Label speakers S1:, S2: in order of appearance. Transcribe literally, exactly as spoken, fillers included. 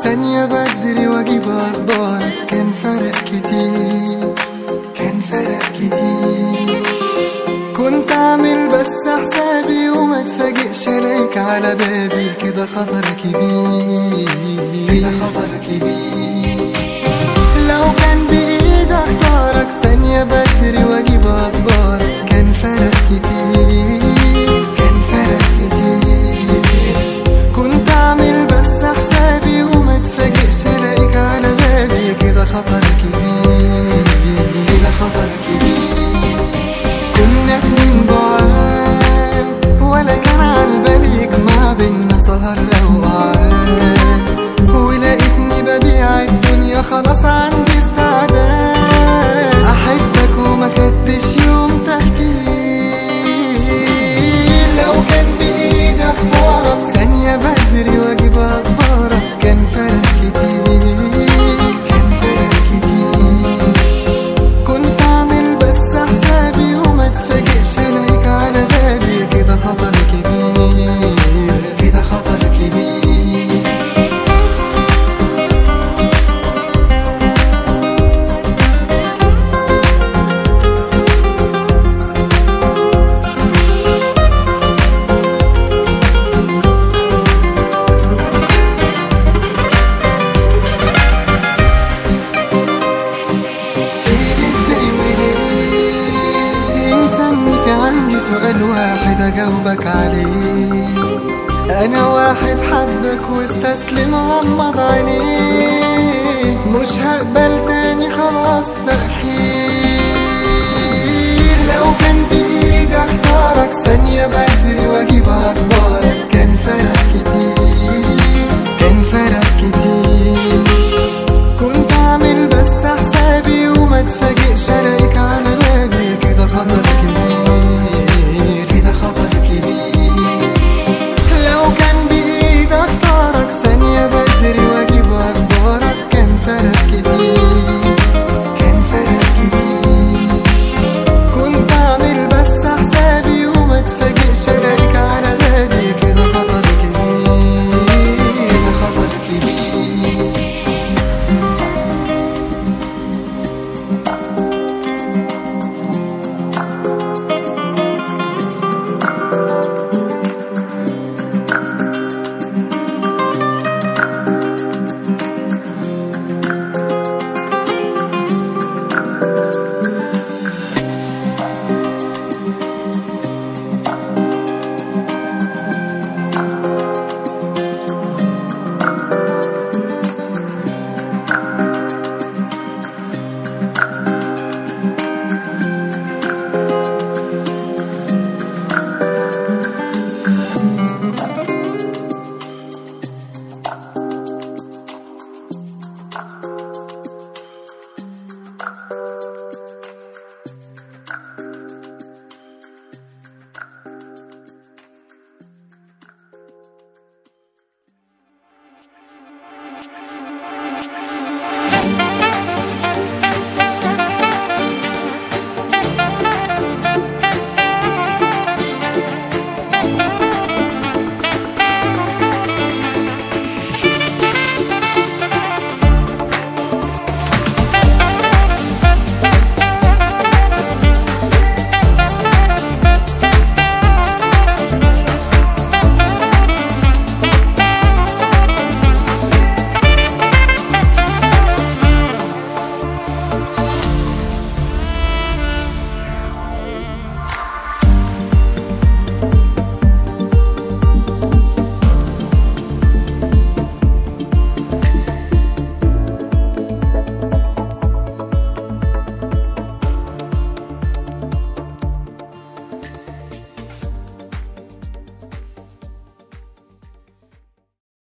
S1: ثانية بدري واجيب اخبارك، كان فرق كتير، كان فرق كتير. كنت اعمل بس حسابي وما اتفاجئش الاقيك على بابي، كده خطر كبير، كده خطر كبير. لو كان بايدي اختارك ثانية بدري واجيب اخبارك، كان فرق كتير، كان فرق كتير. كنت اعمل بس حسابي وما اتفاجئش الاقيك على بابي، كده خطر كبير، كده خطر كبير. كنا اتنين بعاد ولا كان عالبالي يجمع بينا سهر اوقات، ولقيتني ببيع الدنيا خلاص عندي استعداد احبك وما خدتش يوم تفكير. لو كان بايدي اختارك ثانية بدري واجيب اخبارك، كان فرق كتير، كان فرق كتير. كنت اعمل بس حسابي وما اتفاجئش الاقيك على بابي، كده خطر كبير، كده خطر كبير. عندي سؤال واحد اجاوبك عليه، انا واحد حبك واستسلم غمض عينيه، مش هقبل تاني خلاص تأخير. لو كان بايدي اختارك ثانية بدري واجيب اخبارك، كان فرق كتير، كان فرق كتير. كنت اعمل بس حسابي وما اتفاجئش الاقيك على بابي، كده خطر